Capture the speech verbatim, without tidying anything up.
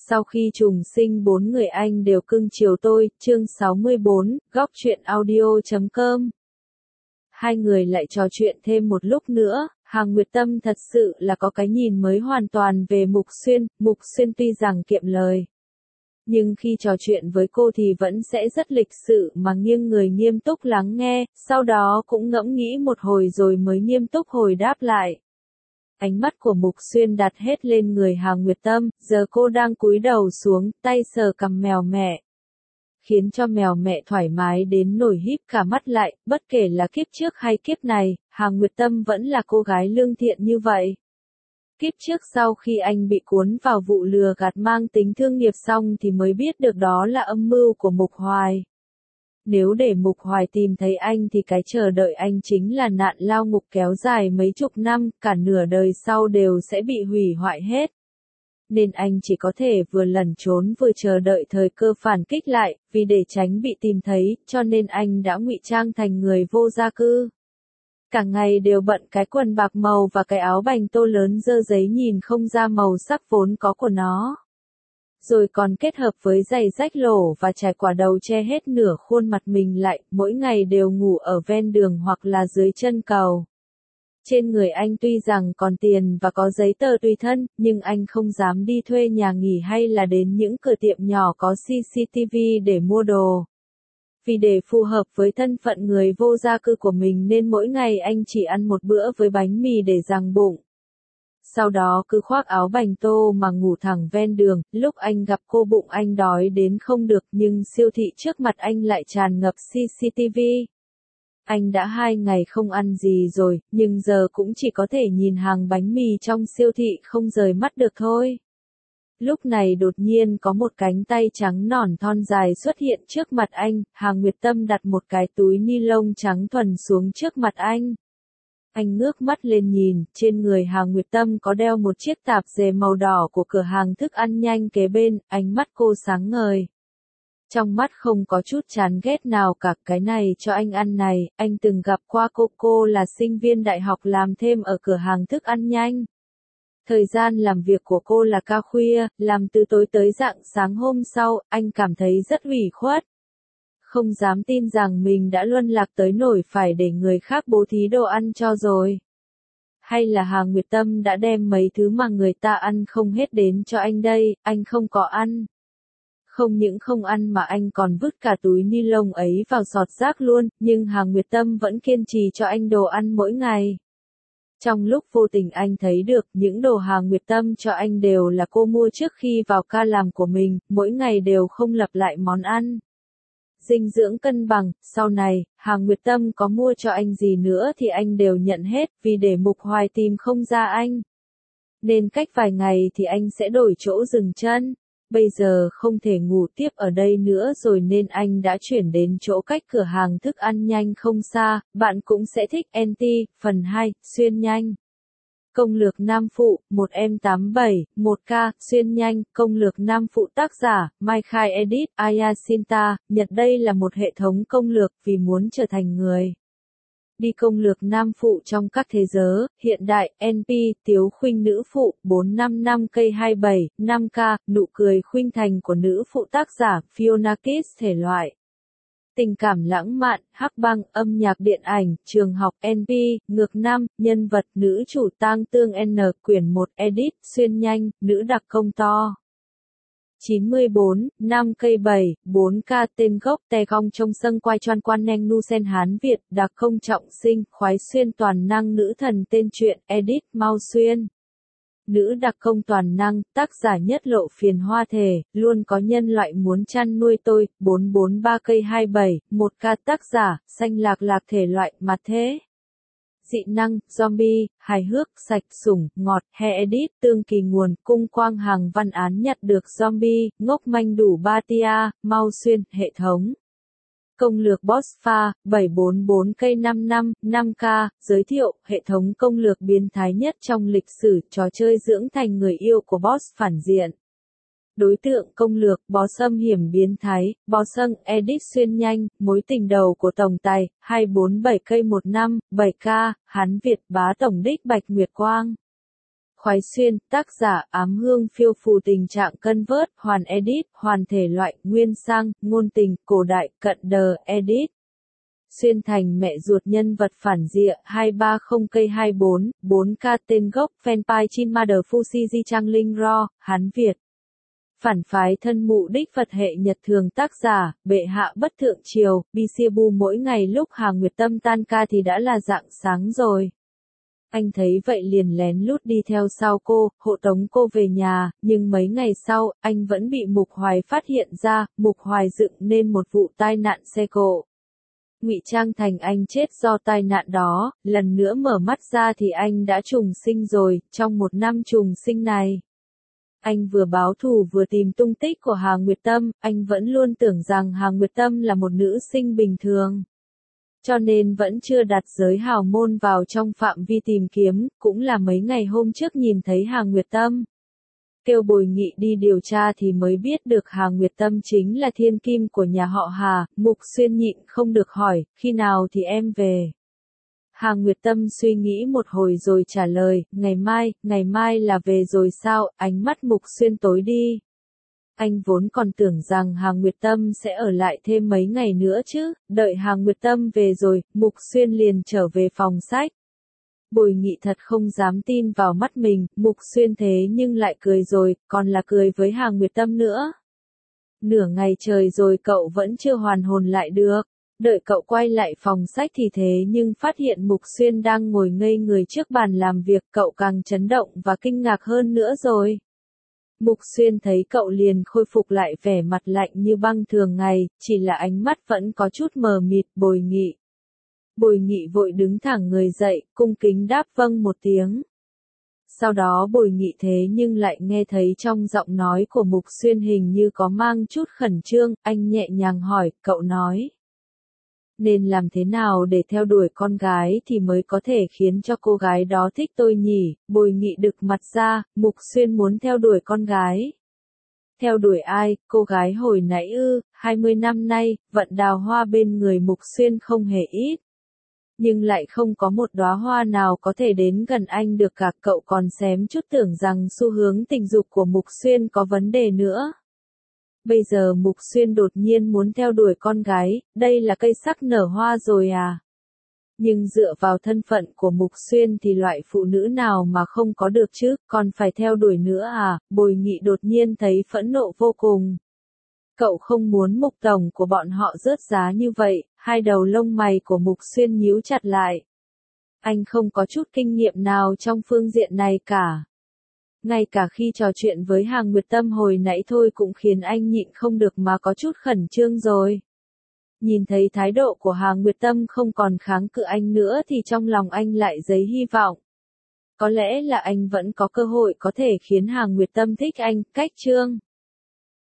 Sau khi trùng sinh bốn người anh đều cưng chiều tôi, chương sáu mươi bốn, góc truyện audio chấm com. Hai người lại trò chuyện thêm một lúc nữa, Hằng Nguyệt Tâm thật sự là có cái nhìn mới hoàn toàn về Mục Xuyên, Mục Xuyên tuy rằng kiệm lời. Nhưng khi trò chuyện với cô thì vẫn sẽ rất lịch sự mà nghiêng người nghiêm túc lắng nghe, sau đó cũng ngẫm nghĩ một hồi rồi mới nghiêm túc hồi đáp lại. Ánh mắt của Mục Xuyên đặt hết lên người Hằng Nguyệt Tâm, giờ cô đang cúi đầu xuống, tay sờ cằm mèo mẹ. Khiến cho mèo mẹ thoải mái đến nổi híp cả mắt lại, bất kể là kiếp trước hay kiếp này, Hằng Nguyệt Tâm vẫn là cô gái lương thiện như vậy. Kiếp trước sau khi anh bị cuốn vào vụ lừa gạt mang tính thương nghiệp xong thì mới biết được đó là âm mưu của Mục Hoài. Nếu để Mục Hoài tìm thấy anh thì cái chờ đợi anh chính là nạn lao ngục kéo dài mấy chục năm, cả nửa đời sau đều sẽ bị hủy hoại hết. Nên anh chỉ có thể vừa lẩn trốn vừa chờ đợi thời cơ phản kích lại, vì để tránh bị tìm thấy, cho nên anh đã ngụy trang thành người vô gia cư. Cả ngày đều bận cái quần bạc màu và cái áo bành tô lớn dơ giấy nhìn không ra màu sắc vốn có của nó. Rồi còn kết hợp với giày rách lổ và trải quả đầu che hết nửa khuôn mặt mình lại, mỗi ngày đều ngủ ở ven đường hoặc là dưới chân cầu. Trên người anh tuy rằng còn tiền và có giấy tờ tùy thân, nhưng anh không dám đi thuê nhà nghỉ hay là đến những cửa tiệm nhỏ có xê xê tê vê để mua đồ. Vì để phù hợp với thân phận người vô gia cư của mình nên mỗi ngày anh chỉ ăn một bữa với bánh mì để ràng bụng. Sau đó cứ khoác áo bành tô mà ngủ thẳng ven đường, lúc anh gặp cô bụng anh đói đến không được nhưng siêu thị trước mặt anh lại tràn ngập xê xê tê vê. Anh đã hai ngày không ăn gì rồi, nhưng giờ cũng chỉ có thể nhìn hàng bánh mì trong siêu thị không rời mắt được thôi. Lúc này đột nhiên có một cánh tay trắng nõn thon dài xuất hiện trước mặt anh, Hằng Nguyệt Tâm đặt một cái túi ni lông trắng thuần xuống trước mặt anh. Anh ngước mắt lên nhìn, trên người Hằng Nguyệt Tâm có đeo một chiếc tạp dề màu đỏ của cửa hàng thức ăn nhanh kế bên, ánh mắt cô sáng ngời. Trong mắt không có chút chán ghét nào cả, cái này cho anh ăn này, anh từng gặp qua cô, cô là sinh viên đại học làm thêm ở cửa hàng thức ăn nhanh. Thời gian làm việc của cô là ca khuya, làm từ tối tới rạng sáng hôm sau, anh cảm thấy rất ủy khuất. Không dám tin rằng mình đã luân lạc tới nỗi phải để người khác bố thí đồ ăn cho rồi. Hay là Hằng Nguyệt Tâm đã đem mấy thứ mà người ta ăn không hết đến cho anh đây, anh không có ăn. Không những không ăn mà anh còn vứt cả túi ni lông ấy vào sọt rác luôn, nhưng Hằng Nguyệt Tâm vẫn kiên trì cho anh đồ ăn mỗi ngày. Trong lúc vô tình anh thấy được những đồ Hằng Nguyệt Tâm cho anh đều là cô mua trước khi vào ca làm của mình, mỗi ngày đều không lặp lại món ăn. Dinh dưỡng cân bằng, sau này, Hằng Nguyệt Tâm có mua cho anh gì nữa thì anh đều nhận hết, vì để Mục Hoài tìm không ra anh. Nên cách vài ngày thì anh sẽ đổi chỗ dừng chân. Bây giờ không thể ngủ tiếp ở đây nữa rồi nên anh đã chuyển đến chỗ cách cửa hàng thức ăn nhanh không xa, bạn cũng sẽ thích en tê, phần hai, xuyên nhanh. Công lược nam phụ, một em tám bảy, một K, xuyên nhanh, công lược nam phụ tác giả, Mai Khai Edit, Ayasinta, Nhật đây là một hệ thống công lược vì muốn trở thành người. Đi công lược nam phụ trong các thế giới, hiện đại, en pê, Tiếu Khuynh nữ phụ, bốn năm năm cây hai bảy, năm K, nụ cười khuynh thành của nữ phụ tác giả, Fiona Kiss thể loại. Tình cảm lãng mạn, hắc băng, âm nhạc điện ảnh, trường học, en pê, ngược nam, nhân vật, nữ chủ tang tương N, quyển một, edit, xuyên nhanh, nữ đặc công to. chín mươi bốn, năm cây bảy, bốn K tên gốc Tè Gong trong sân quay choan quan neng nu sen Hán Việt, đặc công trọng sinh, khoái xuyên toàn năng nữ thần tên truyện, edit, Mao Xuyên. Nữ đặc công toàn năng, tác giả nhất lộ phiền hoa thể, luôn có nhân loại muốn chăn nuôi tôi, bốn bốn ba cây hai bảy, một K tác giả, xanh lạc lạc thể loại, mặt thế. Dị năng, zombie, hài hước, sạch, sủng, ngọt, he edit, tương kỳ nguồn, cung quang hàng văn án nhặt được zombie, ngốc manh đủ ba tia, Mao Xuyên, hệ thống. Công lược Boss Pha, bảy bốn bốn cây năm năm, năm K, giới thiệu, hệ thống công lược biến thái nhất trong lịch sử, trò chơi dưỡng thành người yêu của boss phản diện. Đối tượng công lược, boss âm hiểm biến thái, boss âng, edit xuyên nhanh, mối tình đầu của tổng tài, hai bốn bảy cây một năm, bảy K, Hán Việt bá tổng đích Bạch Nguyệt Quang. Khoái xuyên, tác giả ám hương phiêu phù tình trạng cân vớt, hoàn edit, hoàn thể loại, nguyên sang, ngôn tình, cổ đại, cận đờ, edit. Xuyên thành mẹ ruột nhân vật phản diện, hai ba không cây hai bốn, bốn k tên gốc, fanpage Chin Mother Fuji Di Trang Linh Ro, Hán Việt. Phản phái thân mụ đích Phật hệ nhật thường tác giả, bệ hạ bất thượng triều, Bisibu mỗi ngày lúc Hà Nguyệt Tâm tan ca thì đã là rạng sáng rồi. Anh thấy vậy liền lén lút đi theo sau cô, hộ tống cô về nhà, nhưng mấy ngày sau, anh vẫn bị Mục Hoài phát hiện ra, Mục Hoài dựng nên một vụ tai nạn xe cộ. Ngụy trang thành anh chết do tai nạn đó, lần nữa mở mắt ra thì anh đã trùng sinh rồi, trong một năm trùng sinh này. Anh vừa báo thù vừa tìm tung tích của Hà Nguyệt Tâm, anh vẫn luôn tưởng rằng Hà Nguyệt Tâm là một nữ sinh bình thường. Cho nên vẫn chưa đặt giới hào môn vào trong phạm vi tìm kiếm, cũng là mấy ngày hôm trước nhìn thấy Hà Nguyệt Tâm. Kêu Bồi Nghị đi điều tra thì mới biết được Hà Nguyệt Tâm chính là thiên kim của nhà họ Hà, Mục Xuyên nhịn không được hỏi, khi nào thì em về. Hà Nguyệt Tâm suy nghĩ một hồi rồi trả lời, ngày mai, ngày mai là về rồi sao, ánh mắt Mục Xuyên tối đi. Anh vốn còn tưởng rằng Hà Nguyệt Tâm sẽ ở lại thêm mấy ngày nữa chứ, đợi Hà Nguyệt Tâm về rồi, Mục Xuyên liền trở về phòng sách. Bồi Nghị thật không dám tin vào mắt mình, Mục Xuyên thế nhưng lại cười rồi, còn là cười với Hà Nguyệt Tâm nữa. Nửa ngày trời rồi cậu vẫn chưa hoàn hồn lại được. Đợi cậu quay lại phòng sách thì thế nhưng phát hiện Mục Xuyên đang ngồi ngây người trước bàn làm việc, cậu càng chấn động và kinh ngạc hơn nữa rồi. Mục Xuyên thấy cậu liền khôi phục lại vẻ mặt lạnh như băng thường ngày, chỉ là ánh mắt vẫn có chút mờ mịt. Bồi Nghị. Bồi Nghị vội đứng thẳng người dậy, cung kính đáp vâng một tiếng. Sau đó Bồi Nghị thế nhưng lại nghe thấy trong giọng nói của Mục Xuyên hình như có mang chút khẩn trương, anh nhẹ nhàng hỏi, cậu nói. Nên làm thế nào để theo đuổi con gái thì mới có thể khiến cho cô gái đó thích tôi nhỉ? Bồi Nghị đực mặt ra, Mục Xuyên muốn theo đuổi con gái. Theo đuổi ai, cô gái hồi nãy ư, hai mươi năm nay, vận đào hoa bên người Mục Xuyên không hề ít. Nhưng lại không có một đóa hoa nào có thể đến gần anh được cả, cậu còn xém chút tưởng rằng xu hướng tình dục của Mục Xuyên có vấn đề nữa. Bây giờ Mục Xuyên đột nhiên muốn theo đuổi con gái, đây là cây sắc nở hoa rồi à? Nhưng dựa vào thân phận của Mục Xuyên thì loại phụ nữ nào mà không có được chứ, còn phải theo đuổi nữa à? Bồi Nghị đột nhiên thấy phẫn nộ vô cùng. Cậu không muốn Mục tổng của bọn họ rớt giá như vậy, hai đầu lông mày của Mục Xuyên nhíu chặt lại. Anh không có chút kinh nghiệm nào trong phương diện này cả. Ngay cả khi trò chuyện với Hà Nguyệt Tâm hồi nãy thôi cũng khiến anh nhịn không được mà có chút khẩn trương rồi. Nhìn thấy thái độ của Hà Nguyệt Tâm không còn kháng cự anh nữa thì trong lòng anh lại dấy hy vọng. Có lẽ là anh vẫn có cơ hội có thể khiến Hà Nguyệt Tâm thích anh, cách chương.